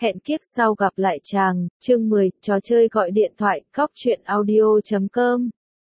Hẹn kiếp sau gặp lại chàng, chương 10, trò chơi gọi điện thoại, cóc truyện audio.com.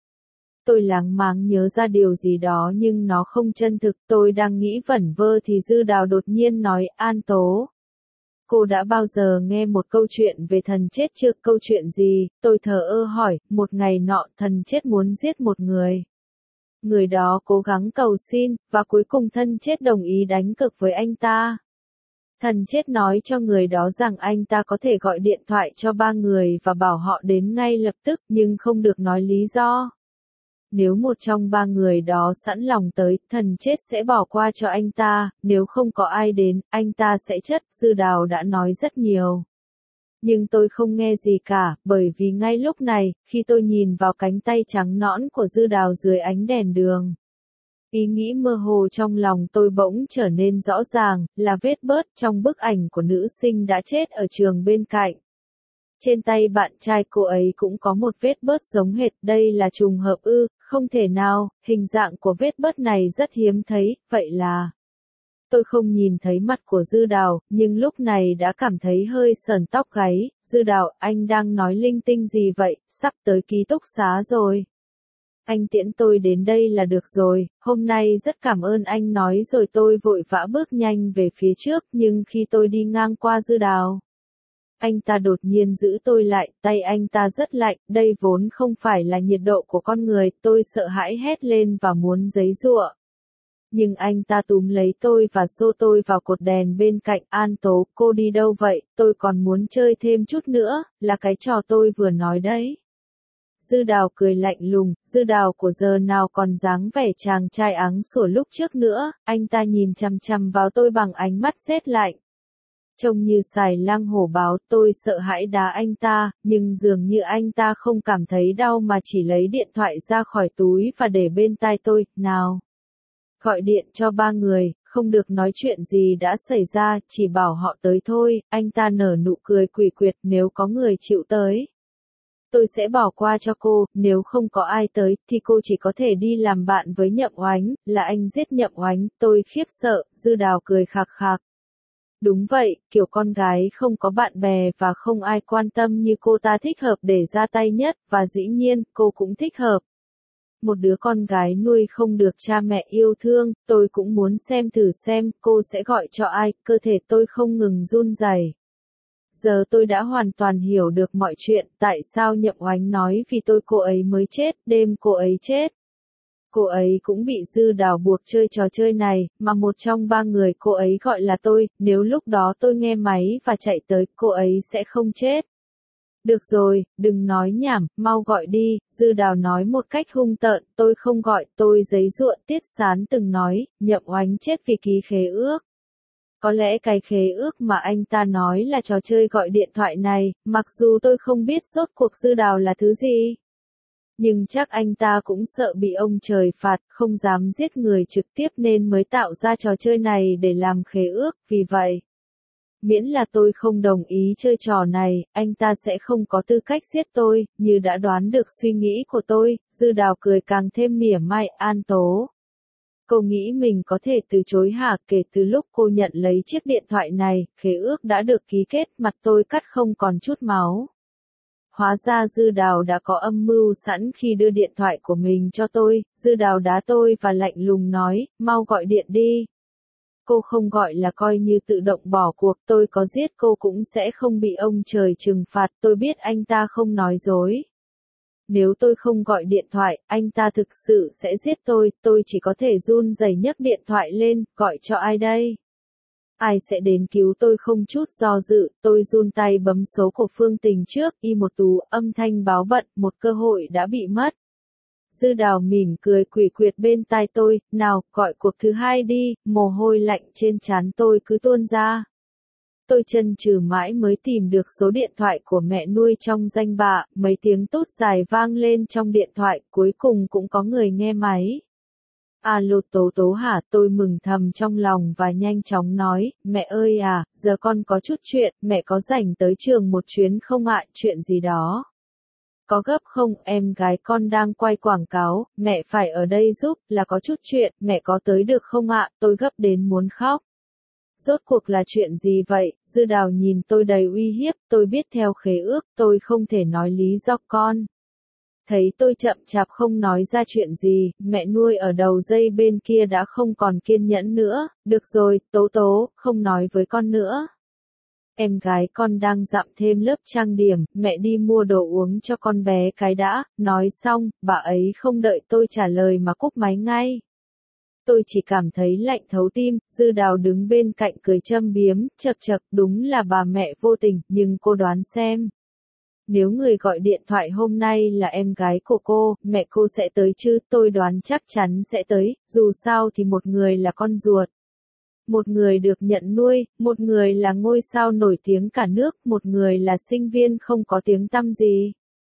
Tôi láng máng nhớ ra điều gì đó nhưng nó không chân thực, tôi đang nghĩ vẩn vơ thì Dư Đào đột nhiên nói, An Tố. Cô đã bao giờ nghe một câu chuyện về thần chết chưa? Câu chuyện gì? Tôi thờ ơ hỏi, một ngày nọ thần chết muốn giết một người. Người đó cố gắng cầu xin, và cuối cùng thân chết đồng ý đánh cược với anh ta. Thần chết nói cho người đó rằng anh ta có thể gọi điện thoại cho 3 người và bảo họ đến ngay lập tức, nhưng không được nói lý do. Nếu một trong 3 người đó sẵn lòng tới, thần chết sẽ bỏ qua cho anh ta, nếu không có ai đến, anh ta sẽ chết. Dư Đào đã nói rất nhiều. Nhưng tôi không nghe gì cả, bởi vì ngay lúc này, khi tôi nhìn vào cánh tay trắng nõn của Dư Đào dưới ánh đèn đường, ý nghĩ mơ hồ trong lòng tôi bỗng trở nên rõ ràng, là vết bớt trong bức ảnh của nữ sinh đã chết ở trường bên cạnh. Trên tay bạn trai cô ấy cũng có một vết bớt giống hệt, đây là trùng hợp ư? Không thể nào, hình dạng của vết bớt này rất hiếm thấy, vậy là... Tôi không nhìn thấy mặt của Dư Đào, nhưng lúc này đã cảm thấy hơi sởn tóc gáy. Dư Đào, anh đang nói linh tinh gì vậy, sắp tới ký túc xá rồi. Anh tiễn tôi đến đây là được rồi, hôm nay rất cảm ơn anh nói rồi tôi vội vã bước nhanh về phía trước, nhưng khi tôi đi ngang qua Dư Đào, anh ta đột nhiên giữ tôi lại, tay anh ta rất lạnh, đây vốn không phải là nhiệt độ của con người, tôi sợ hãi hét lên và muốn giãy giụa. Nhưng anh ta túm lấy tôi và xô tôi vào cột đèn bên cạnh. An Tố, cô đi đâu vậy? Tôi còn muốn chơi thêm chút nữa, là cái trò tôi vừa nói đấy. Dư Đào cười lạnh lùng, Dư Đào của giờ nào còn dáng vẻ chàng trai áng sủa lúc trước nữa, anh ta nhìn chằm chằm vào tôi bằng ánh mắt rét lạnh. Trông như xài lang hổ báo, tôi sợ hãi đá anh ta, nhưng dường như anh ta không cảm thấy đau mà chỉ lấy điện thoại ra khỏi túi và để bên tai tôi, nào. Gọi điện cho 3 người, không được nói chuyện gì đã xảy ra, chỉ bảo họ tới thôi. Anh ta nở nụ cười quỷ quyệt, nếu có người chịu tới, tôi sẽ bỏ qua cho cô, nếu không có ai tới, thì cô chỉ có thể đi làm bạn với Nhậm Oánh. Là anh giết Nhậm Oánh, tôi khiếp sợ. Dư Đào cười khạc khạc. Đúng vậy, kiểu con gái không có bạn bè và không ai quan tâm như cô ta thích hợp để ra tay nhất, và dĩ nhiên, cô cũng thích hợp. Một đứa con gái nuôi không được cha mẹ yêu thương, tôi cũng muốn xem thử xem cô sẽ gọi cho ai, cơ thể tôi không ngừng run rẩy. Giờ tôi đã hoàn toàn hiểu được mọi chuyện, tại sao Nhậm Oánh nói vì tôi cô ấy mới chết, đêm cô ấy chết. Cô ấy cũng bị Dư Đào buộc chơi trò chơi này, mà một trong 3 người cô ấy gọi là tôi, nếu lúc đó tôi nghe máy và chạy tới, cô ấy sẽ không chết. Được rồi, đừng nói nhảm, mau gọi đi. Dư Đào nói một cách hung tợn, tôi không gọi, tôi giãy giụa. Tiết Sán từng nói, Nhậm Oánh chết vì ký khế ước. Có lẽ cái khế ước mà anh ta nói là trò chơi gọi điện thoại này, mặc dù tôi không biết rốt cuộc Dư Đào là thứ gì. Nhưng chắc anh ta cũng sợ bị ông trời phạt, không dám giết người trực tiếp nên mới tạo ra trò chơi này để làm khế ước, vì vậy. Miễn là tôi không đồng ý chơi trò này, anh ta sẽ không có tư cách giết tôi, như đã đoán được suy nghĩ của tôi. Dư Đào cười càng thêm mỉa mai. An Tố, cô nghĩ mình có thể từ chối hả? Kể từ lúc cô nhận lấy chiếc điện thoại này, khế ước đã được ký kết, mặt tôi cắt không còn chút máu. Hóa ra Dư Đào đã có âm mưu sẵn khi đưa điện thoại của mình cho tôi. Dư Đào đá tôi và lạnh lùng nói, mau gọi điện đi. Cô không gọi là coi như tự động bỏ cuộc, tôi có giết cô cũng sẽ không bị ông trời trừng phạt, tôi biết anh ta không nói dối. Nếu tôi không gọi điện thoại, anh ta thực sự sẽ giết tôi chỉ có thể run rẩy nhấc điện thoại lên, gọi cho ai đây? Ai sẽ đến cứu tôi? Không chút do dự, tôi run tay bấm số của Phương Tình trước, Y1 Tú, âm thanh báo bận, một cơ hội đã bị mất. Dư Đào mỉm cười quỷ quyệt bên tai tôi, nào, gọi cuộc thứ 2 đi, mồ hôi lạnh trên trán tôi cứ tuôn ra. Tôi chần chừ mãi mới tìm được số điện thoại của mẹ nuôi trong danh bạ, mấy tiếng tút dài vang lên trong điện thoại, cuối cùng cũng có người nghe máy. Alo Tố Tố hả? Tôi mừng thầm trong lòng và nhanh chóng nói, mẹ ơi à, giờ con có chút chuyện, mẹ có rảnh tới trường một chuyến không ạ? Chuyện gì đó? Có gấp không? Em gái con đang quay quảng cáo, mẹ phải ở đây giúp, là có chút chuyện, mẹ có tới được không ạ? Tôi gấp đến muốn khóc. rốt cuộc là chuyện gì vậy? Dư Đào nhìn tôi đầy uy hiếp, tôi biết theo khế ước, tôi không thể nói lý do con. Thấy tôi chậm chạp không nói ra chuyện gì, mẹ nuôi ở đầu dây bên kia đã không còn kiên nhẫn nữa, được rồi, Tố Tố, không nói với con nữa. Em gái con đang dặm thêm lớp trang điểm, mẹ đi mua đồ uống cho con bé cái đã, nói xong, bà ấy không đợi tôi trả lời mà cúp máy ngay. Tôi chỉ cảm thấy lạnh thấu tim, Dư Đào đứng bên cạnh cười châm biếm, chậc chậc, đúng là bà mẹ vô tình, nhưng cô đoán xem. Nếu người gọi điện thoại hôm nay là em gái của cô, mẹ cô sẽ tới chứ, tôi đoán chắc chắn sẽ tới, dù sao thì một người là con ruột. Một người được nhận nuôi, một người là ngôi sao nổi tiếng cả nước, một người là sinh viên không có tiếng tăm gì.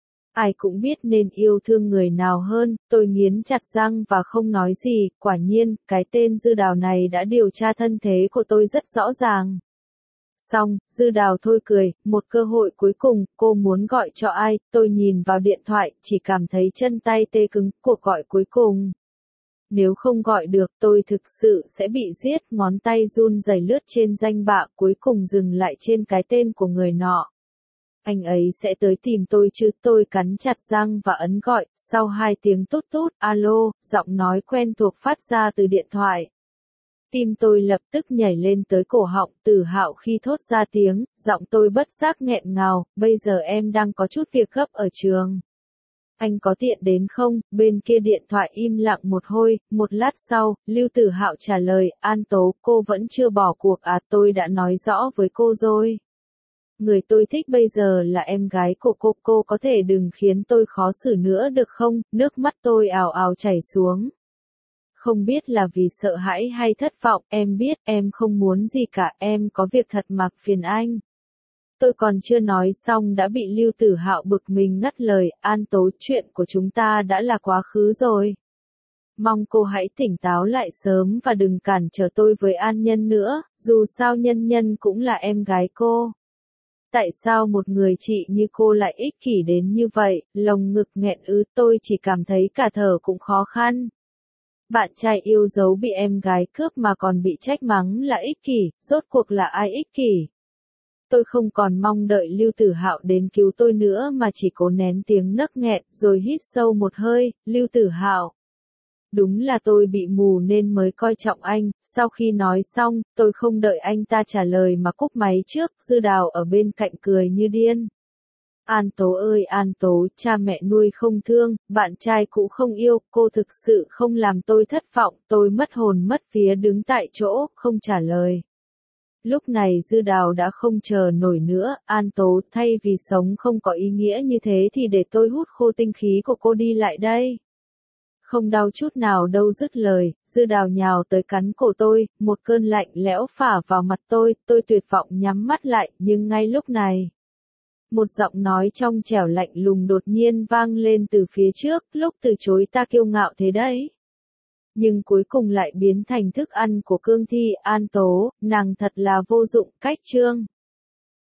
Ai cũng biết nên yêu thương người nào hơn, tôi nghiến chặt răng và không nói gì, quả nhiên, cái tên Dư Đào này đã điều tra thân thế của tôi rất rõ ràng. Xong, Dư Đào thôi cười, một cơ hội cuối cùng, cô muốn gọi cho ai, tôi nhìn vào điện thoại, chỉ cảm thấy chân tay tê cứng, cuộc gọi cuối cùng. Nếu không gọi được tôi thực sự sẽ bị giết, ngón tay run rẩy lướt trên danh bạ cuối cùng dừng lại trên cái tên của người nọ. Anh ấy sẽ tới tìm tôi chứ, tôi cắn chặt răng và ấn gọi, sau 2 tiếng tút tút, alo, giọng nói quen thuộc phát ra từ điện thoại. Tim tôi lập tức nhảy lên tới cổ họng, Tử Hạo khi thốt ra tiếng, giọng tôi bất giác nghẹn ngào, bây giờ em đang có chút việc gấp ở trường. Anh có tiện đến không? Bên kia điện thoại im lặng một hồi, một lát sau, Lưu Tử Hạo trả lời, An Tố, cô vẫn chưa bỏ cuộc à, tôi đã nói rõ với cô rồi. Người tôi thích bây giờ là em gái của cô có thể đừng khiến tôi khó xử nữa được không? Nước mắt tôi ào ào chảy xuống. Không biết là vì sợ hãi hay thất vọng, em biết, em không muốn gì cả, em có việc thật mà phiền anh. Tôi còn chưa nói xong đã bị Lưu Tử Hạo bực mình ngắt lời, An Tố, chuyện của chúng ta đã là quá khứ rồi. Mong cô hãy tỉnh táo lại sớm và đừng cản trở tôi với An Nhân nữa, dù sao Nhân Nhân cũng là em gái cô. Tại sao một người chị như cô lại ích kỷ đến như vậy, lồng ngực nghẹn tôi chỉ cảm thấy cả thở cũng khó khăn. Bạn trai yêu dấu bị em gái cướp mà còn bị trách mắng là ích kỷ, rốt cuộc là ai ích kỷ? Tôi không còn mong đợi Lưu Tử Hạo đến cứu tôi nữa mà chỉ cố nén tiếng nấc nghẹn, rồi hít sâu một hơi, Lưu Tử Hạo. Đúng là tôi bị mù nên mới coi trọng anh, sau khi nói xong, tôi không đợi anh ta trả lời mà cúp máy trước, Dư Đào ở bên cạnh cười như điên. An Tố ơi An Tố, cha mẹ nuôi không thương, bạn trai cũ không yêu, cô thực sự không làm tôi thất vọng, tôi mất hồn mất vía đứng tại chỗ, không trả lời. Lúc này Dư Đào đã không chờ nổi nữa, An Tố, thay vì sống không có ý nghĩa như thế thì để tôi hút khô tinh khí của cô đi lại đây. Không đau chút nào đâu, dứt lời, Dư Đào nhào tới cắn cổ tôi, một cơn lạnh lẽo phả vào mặt tôi tuyệt vọng nhắm mắt lại, nhưng ngay lúc này. Một giọng nói trong trẻo lạnh lùng đột nhiên vang lên từ phía trước, lúc từ chối ta kiêu ngạo thế đấy. Nhưng cuối cùng lại biến thành thức ăn của cương thi, An Tố, nàng thật là vô dụng, cách chương.